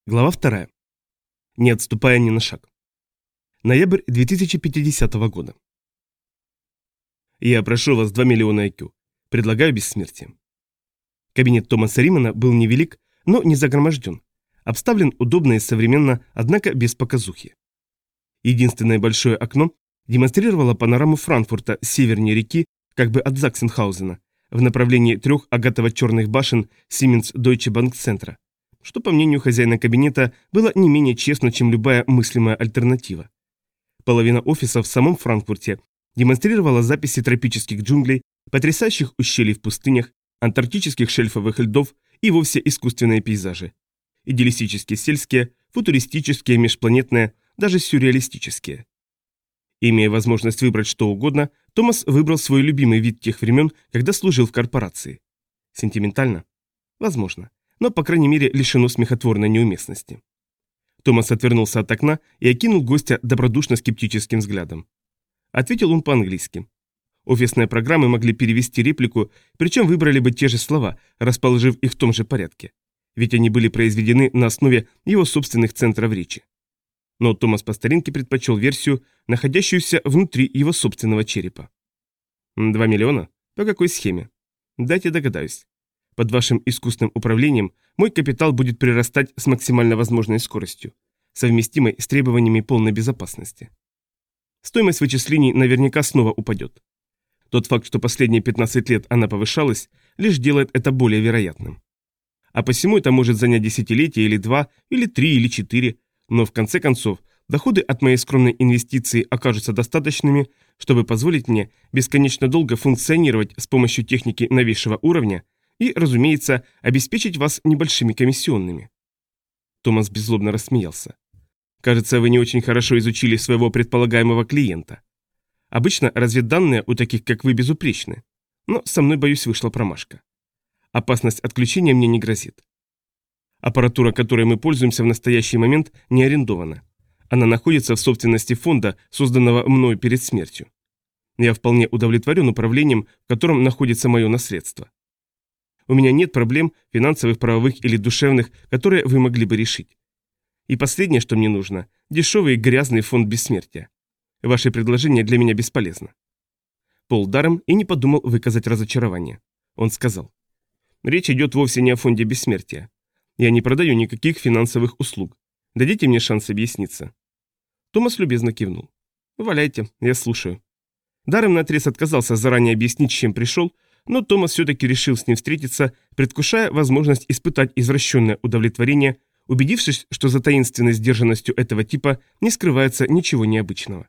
Глава 2. Не отступая ни на шаг. Ноябрь 2050 года. Я прошу вас 2 миллиона IQ. Предлагаю бессмертие. Кабинет Томаса Римана был невелик, но не загроможден. Обставлен удобно и современно, однако без показухи. Единственное большое окно демонстрировало панораму Франкфурта севернее реки, как бы от Заксенхаузена, в направлении 3 агатово-черных башен Siemens Deutsche Bank центра, что, по мнению хозяина кабинета, было не менее честно, чем любая мыслимая альтернатива. Половина офиса в самом Франкфурте демонстрировала записи тропических джунглей, потрясающих ущелий в пустынях, антарктических шельфовых льдов и вовсе искусственные пейзажи. Идеалистические сельские, футуристические, межпланетные, даже сюрреалистические. Имея возможность выбрать что угодно, Томас выбрал свой любимый вид тех времен, когда служил в корпорации. Сентиментально? Возможно. Но, по крайней мере, лишено смехотворной неуместности. Томас отвернулся от окна и окинул гостя добродушно-скептическим взглядом. Ответил он по-английски. Офисные программы могли перевести реплику, причем выбрали бы те же слова, расположив их в том же порядке. Ведь они были произведены на основе его собственных центров речи. Но Томас по старинке предпочел версию, находящуюся внутри его собственного черепа. 2 миллиона? По какой схеме? Дайте догадаюсь. Под вашим искусственным управлением мой капитал будет прирастать с максимально возможной скоростью, совместимой с требованиями полной безопасности. Стоимость вычислений наверняка снова упадет. Тот факт, что последние 15 лет она повышалась, лишь делает это более вероятным. А посему это может занять десятилетие или 2, или 3, или 4, но в конце концов доходы от моей скромной инвестиции окажутся достаточными, чтобы позволить мне бесконечно долго функционировать с помощью техники новейшего уровня и, разумеется, обеспечить вас небольшими комиссионными. Томас беззлобно рассмеялся. Кажется, вы не очень хорошо изучили своего предполагаемого клиента. Обычно разведданные у таких, как вы, безупречны. Но со мной, боюсь, вышла промашка. Опасность отключения мне не грозит. Аппаратура, которой мы пользуемся в настоящий момент, не арендована. Она находится в собственности фонда, созданного мною перед смертью. Я вполне удовлетворен управлением, в котором находится мое наследство. У меня нет проблем, финансовых, правовых или душевных, которые вы могли бы решить. И последнее, что мне нужно – дешевый и грязный фонд бессмертия. Ваше предложение для меня бесполезно. Пол даром и не подумал выказать разочарование. Он сказал: речь идет вовсе не о фонде бессмертия. Я не продаю никаких финансовых услуг. Дадите мне шанс объясниться. Томас любезно кивнул. Валяйте, я слушаю. Даром наотрез отказался заранее объяснить, с чем пришел, но Томас все-таки решил с ним встретиться, предвкушая возможность испытать извращенное удовлетворение, убедившись, что за таинственной сдержанностью этого типа не скрывается ничего необычного.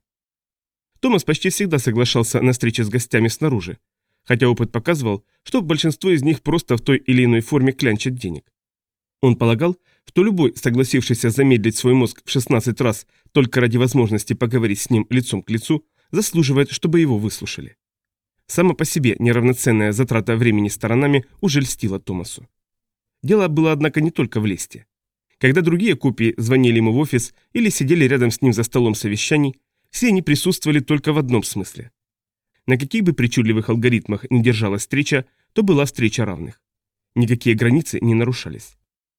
Томас почти всегда соглашался на встречи с гостями снаружи, хотя опыт показывал, что большинство из них просто в той или иной форме клянчат денег. Он полагал, что любой, согласившийся замедлить свой мозг в 16 раз только ради возможности поговорить с ним лицом к лицу, заслуживает, чтобы его выслушали. Сама по себе неравноценная затрата времени сторонами уже льстила Томасу. Дело было, однако, не только в лести. Когда другие копии звонили ему в офис или сидели рядом с ним за столом совещаний, все они присутствовали только в одном смысле. На каких бы причудливых алгоритмах ни держалась встреча, то была встреча равных. Никакие границы не нарушались.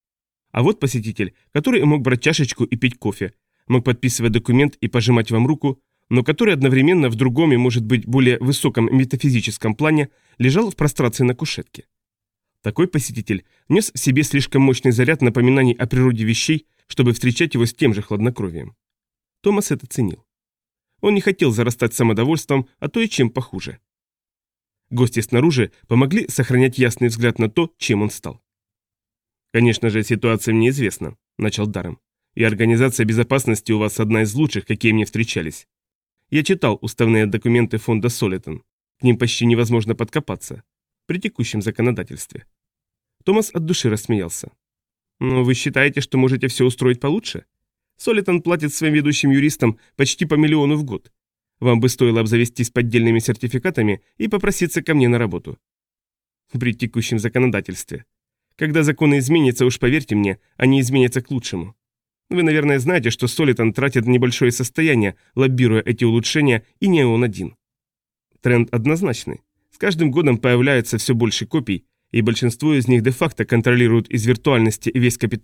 А вот посетитель, который мог брать чашечку и пить кофе, мог подписывать документ и пожимать вам руку, но который одновременно в другом и, может быть, более высоком метафизическом плане лежал в прострации на кушетке. Такой посетитель нес в себе слишком мощный заряд напоминаний о природе вещей, чтобы встречать его с тем же хладнокровием. Томас это ценил. Он не хотел зарастать самодовольством, а то и чем похуже. Гости снаружи помогли сохранять ясный взгляд на то, чем он стал. «Конечно же, ситуация мне известна», – начал Даррем. «И организация безопасности у вас одна из лучших, какие мне встречались. Я читал уставные документы фонда Солитон. К ним почти невозможно подкопаться. При текущем законодательстве». Томас от души рассмеялся. «Но вы считаете, что можете все устроить получше? Солитон платит своим ведущим юристам почти по 1 миллиону в год. Вам бы стоило обзавестись поддельными сертификатами и попроситься ко мне на работу». «При текущем законодательстве. Когда законы изменятся, уж поверьте мне, они изменятся к лучшему. Вы, наверное, знаете, что Солитон тратит небольшое состояние, лоббируя эти улучшения, и не он один. Тренд однозначный. С каждым годом появляется все больше копий, и большинство из них де-факто контролируют из виртуальности весь капитал,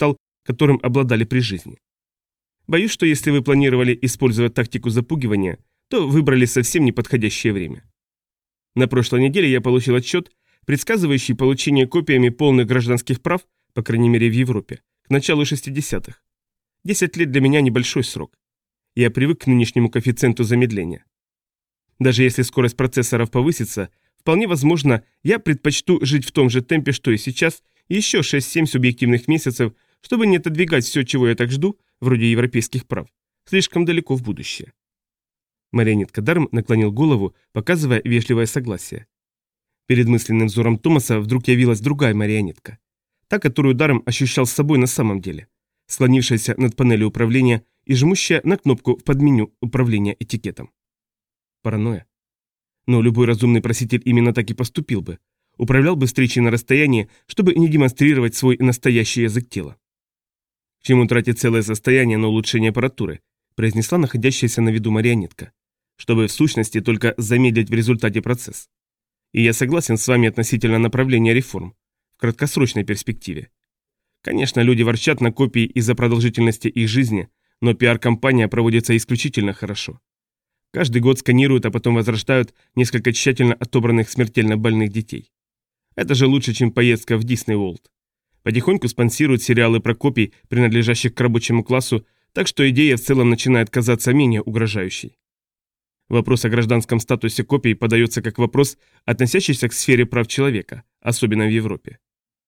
которым обладали при жизни. Боюсь, что если вы планировали использовать тактику запугивания, то выбрали совсем неподходящее время. На прошлой неделе я получил отчет, предсказывающий получение копиями полных гражданских прав, по крайней мере в Европе, к началу 60-х. 10 лет для меня небольшой срок. Я привык к нынешнему коэффициенту замедления. Даже если скорость процессоров повысится, вполне возможно, я предпочту жить в том же темпе, что и сейчас, еще 6-7 субъективных месяцев, чтобы не отодвигать все, чего я так жду, вроде европейских прав, слишком далеко в будущее. Марионетка Дарм наклонил голову, показывая вежливое согласие. Перед мысленным взором Томаса вдруг явилась другая марионетка. Та, которую Дарм ощущал с собой на самом деле, склонившаяся над панелью управления и жмущая на кнопку в подменю управления этикетом. Паранойя. Но любой разумный проситель именно так и поступил бы. Управлял бы встречей на расстоянии, чтобы не демонстрировать свой настоящий язык тела. К чему тратить целое состояние на улучшение аппаратуры, произнесла находящаяся на виду марионетка, чтобы в сущности только замедлить в результате процесс. И я согласен с вами относительно направления реформ в краткосрочной перспективе. Конечно, люди ворчат на копии из-за продолжительности их жизни, но пиар-компания проводится исключительно хорошо. Каждый год сканируют, а потом возрождают несколько тщательно отобранных смертельно больных детей. Это же лучше, чем поездка в Дисней Уорлд. Потихоньку спонсируют сериалы про копий, принадлежащих к рабочему классу, так что идея в целом начинает казаться менее угрожающей. Вопрос о гражданском статусе копий подается как вопрос, относящийся к сфере прав человека, особенно в Европе.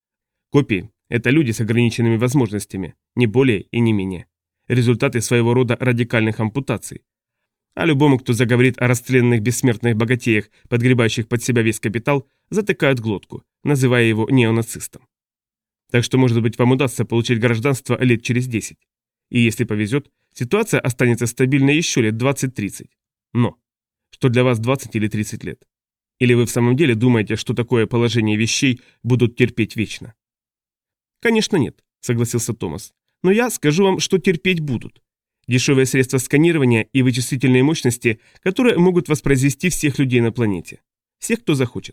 Копии – это люди с ограниченными возможностями, не более и не менее. Результаты своего рода радикальных ампутаций. А любому, кто заговорит о растленных бессмертных богатеях, подгребающих под себя весь капитал, затыкают глотку, называя его неонацистом. Так что, может быть, вам удастся получить гражданство лет через 10. И если повезет, ситуация останется стабильной еще лет 20-30. Но что для вас 20 или 30 лет? Или вы в самом деле думаете, что такое положение вещей будут терпеть вечно? Конечно нет, согласился Томас. Но я скажу вам, что терпеть будут. Дешевые средства сканирования и вычислительные мощности, которые могут воспроизвести всех людей на планете. Всех, кто захочет.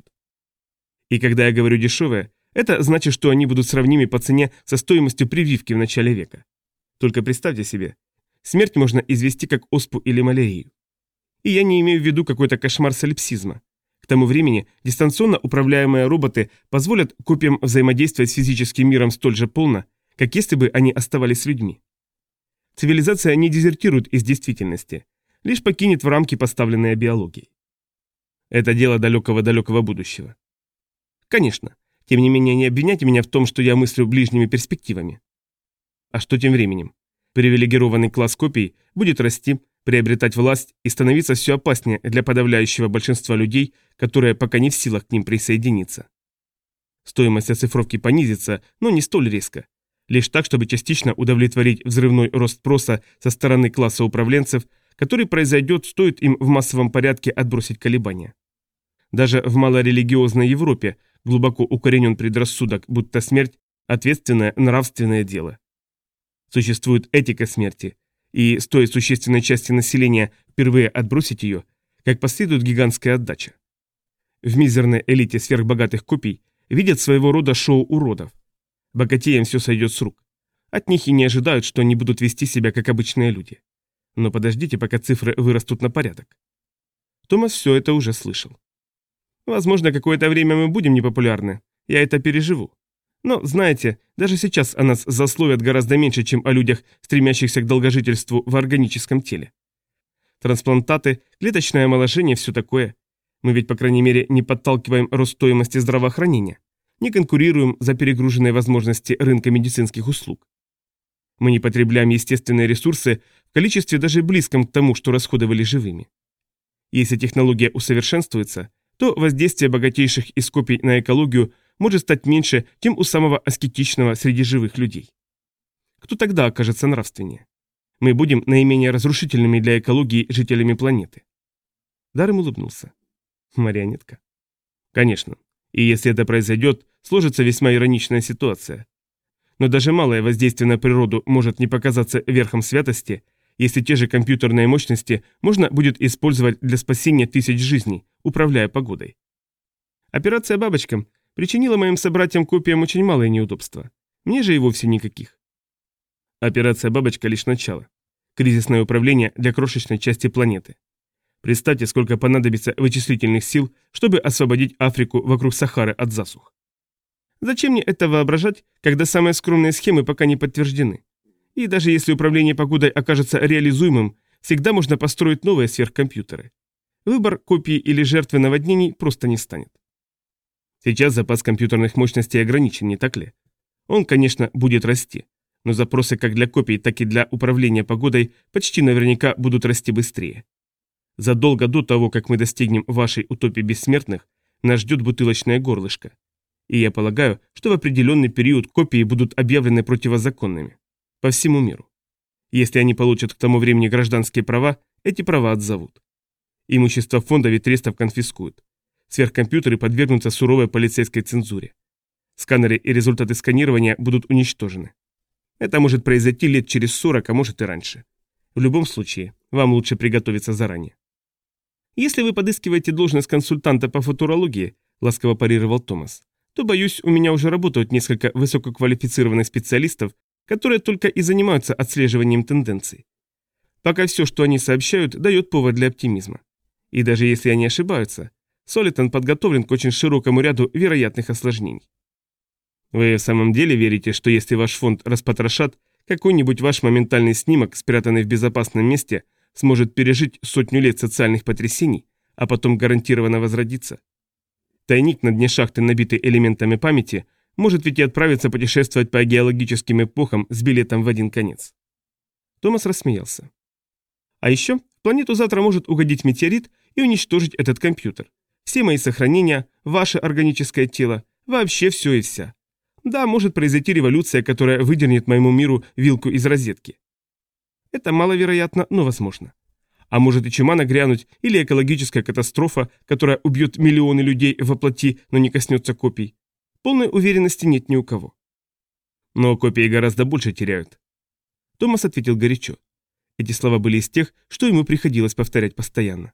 И когда я говорю дешевые, это значит, что они будут сравнимы по цене со стоимостью прививки в начале века. Только представьте себе, смерть можно извести как оспу или малярию. И я не имею в виду какой-то кошмар солипсизма. К тому времени дистанционно управляемые роботы позволят копиям взаимодействовать с физическим миром столь же полно, как если бы они оставались людьми. Цивилизация не дезертирует из действительности, лишь покинет в рамки, поставленные биологией. Это дело далекого-далекого будущего. Конечно, тем не менее не обвиняйте меня в том, что я мыслю ближними перспективами. А что тем временем? Привилегированный класс копий будет расти, приобретать власть и становиться все опаснее для подавляющего большинства людей, которые пока не в силах к ним присоединиться. Стоимость оцифровки понизится, но не столь резко. Лишь так, чтобы частично удовлетворить взрывной рост спроса со стороны класса управленцев, который произойдет, стоит им в массовом порядке отбросить колебания. Даже в малорелигиозной Европе глубоко укоренен предрассудок, будто смерть – ответственное нравственное дело. Существует этика смерти, и стоит существенной части населения впервые отбросить ее, как последует гигантская отдача. В мизерной элите сверхбогатых копий видят своего рода шоу уродов. Богатеям все сойдет с рук. От них и не ожидают, что они будут вести себя как обычные люди. Но подождите, пока цифры вырастут на порядок. Томас все это уже слышал. Возможно, какое-то время мы будем непопулярны. Я это переживу. Но, знаете, даже сейчас о нас засловят гораздо меньше, чем о людях, стремящихся к долгожительству в органическом теле. Трансплантаты, клеточное омоложение, все такое. Мы ведь, по крайней мере, не подталкиваем рост стоимости здравоохранения. Не конкурируем за перегруженные возможности рынка медицинских услуг. Мы не потребляем естественные ресурсы в количестве даже близком к тому, что расходовали живыми. Если технология усовершенствуется, то воздействие богатейших из копий на экологию может стать меньше, чем у самого аскетичного среди живых людей. Кто тогда окажется нравственнее? Мы будем наименее разрушительными для экологии жителями планеты. Даррем улыбнулся. Марионетка. Конечно. И если это произойдет, сложится весьма ироничная ситуация. Но даже малое воздействие на природу может не показаться верхом святости, если те же компьютерные мощности можно будет использовать для спасения тысяч жизней, управляя погодой. Операция «Бабочка» причинила моим собратьям-копиям очень малое неудобство. Мне же и вовсе никаких. Операция «Бабочка» лишь начало. Кризисное управление для крошечной части планеты. Представьте, сколько понадобится вычислительных сил, чтобы освободить Африку вокруг Сахары от засух. Зачем мне это воображать, когда самые скромные схемы пока не подтверждены? И даже если управление погодой окажется реализуемым, всегда можно построить новые сверхкомпьютеры. Выбор копии или жертвы наводнений просто не станет. Сейчас запас компьютерных мощностей ограничен, не так ли? Он, конечно, будет расти, но запросы как для копий, так и для управления погодой почти наверняка будут расти быстрее. Задолго до того, как мы достигнем вашей утопии бессмертных, нас ждет бутылочное горлышко. И я полагаю, что в определенный период копии будут объявлены противозаконными. По всему миру. Если они получат к тому времени гражданские права, эти права отзовут. Имущество фондов и трестов конфискуют. Сверхкомпьютеры подвергнутся суровой полицейской цензуре. Сканеры и результаты сканирования будут уничтожены. Это может произойти лет через 40, а может и раньше. В любом случае, вам лучше приготовиться заранее. Если вы подыскиваете должность консультанта по футурологии, ласково парировал Томас, то, боюсь, у меня уже работают несколько высококвалифицированных специалистов, которые только и занимаются отслеживанием тенденций. Пока все, что они сообщают, дает повод для оптимизма. И даже если они ошибаются, Солитон подготовлен к очень широкому ряду вероятных осложнений. Вы в самом деле верите, что если ваш фонд распотрошат, какой-нибудь ваш моментальный снимок, спрятанный в безопасном месте, сможет пережить 100 лет социальных потрясений, а потом гарантированно возродиться? Тайник на дне шахты, набитый элементами памяти, может ведь и отправиться путешествовать по геологическим эпохам с билетом в один конец. Томас рассмеялся. А еще в планету завтра может угодить метеорит и уничтожить этот компьютер. Все мои сохранения, ваше органическое тело, вообще все и вся. Да, может произойти революция, которая выдернет моему миру вилку из розетки. Это маловероятно, но возможно. А может и чума нагрянуть, или экологическая катастрофа, которая убьет миллионы людей во плоти, но не коснется копий. Полной уверенности нет ни у кого. Но копии гораздо больше теряют. Томас ответил горячо. Эти слова были из тех, что ему приходилось повторять постоянно.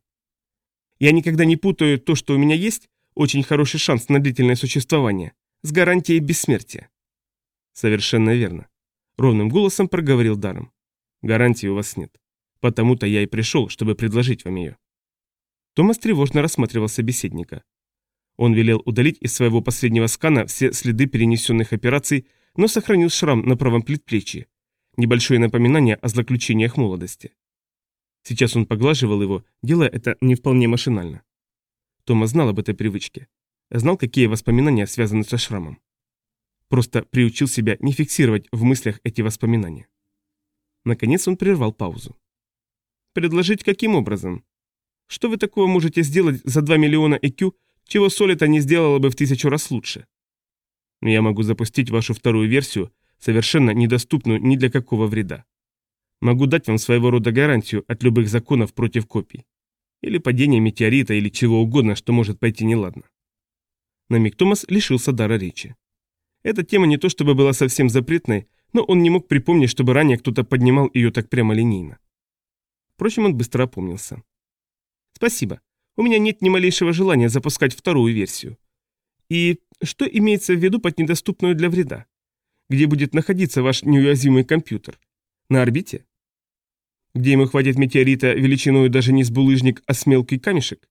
Я никогда не путаю то, что у меня есть, очень хороший шанс на длительное существование, с гарантией бессмертия. Совершенно верно. Ровным голосом проговорил Даром. Гарантии у вас нет. Потому-то я и пришел, чтобы предложить вам ее. Томас тревожно рассматривал собеседника. Он велел удалить из своего последнего скана все следы перенесенных операций, но сохранил шрам на правом предплечье. Небольшое напоминание о злоключениях молодости. Сейчас он поглаживал его, делая это не вполне машинально. Томас знал об этой привычке. Знал, какие воспоминания связаны со шрамом. Просто приучил себя не фиксировать в мыслях эти воспоминания. Наконец он прервал паузу. Предложить каким образом? Что вы такого можете сделать за 2 миллиона IQ, чего Солита не сделала бы в 1000 раз лучше? Я могу запустить вашу вторую версию, совершенно недоступную ни для какого вреда. Могу дать вам своего рода гарантию от любых законов против копий. Или падения метеорита, или чего угодно, что может пойти неладно. На миг Томас лишился дара речи. Эта тема не то чтобы была совсем запретной, но он не мог припомнить, чтобы ранее кто-то поднимал ее так прямолинейно. Впрочем, он быстро опомнился. Спасибо. У меня нет ни малейшего желания запускать вторую версию. И что имеется в виду под недоступную для вреда? Где будет находиться ваш неуязвимый компьютер? На орбите? Где ему хватит метеорита величиной даже не с булыжник, а с мелкий камешек?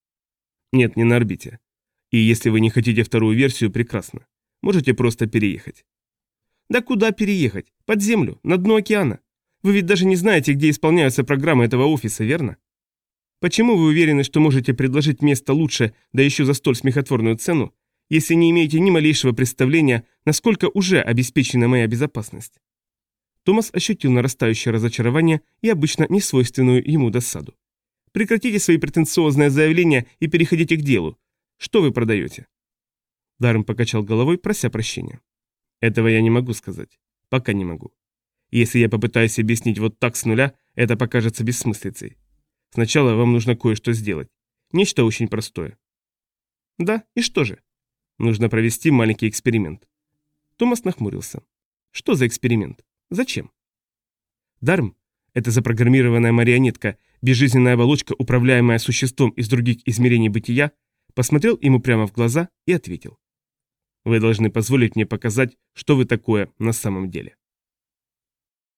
Нет, не на орбите. И если вы не хотите вторую версию, прекрасно. Можете просто переехать. Да куда переехать? Под землю, на дно океана. Вы ведь даже не знаете, где исполняются программы этого офиса, верно? Почему вы уверены, что можете предложить место лучше, да еще за столь смехотворную цену, если не имеете ни малейшего представления, насколько уже обеспечена моя безопасность? Томас ощутил нарастающее разочарование и обычно несвойственную ему досаду. Прекратите свои претенциозные заявления и переходите к делу. Что вы продаете? Даррен покачал головой, прося прощения. Этого я не могу сказать. Пока не могу. Если я попытаюсь объяснить вот так с нуля, это покажется бессмыслицей. Сначала вам нужно кое-что сделать. Нечто очень простое. Да, и что же? Нужно провести маленький эксперимент. Томас нахмурился. Что за эксперимент? Зачем? Дарм – это запрограммированная марионетка, безжизненная оболочка, управляемая существом из других измерений бытия, посмотрел ему прямо в глаза и ответил. Вы должны позволить мне показать, что вы такое на самом деле.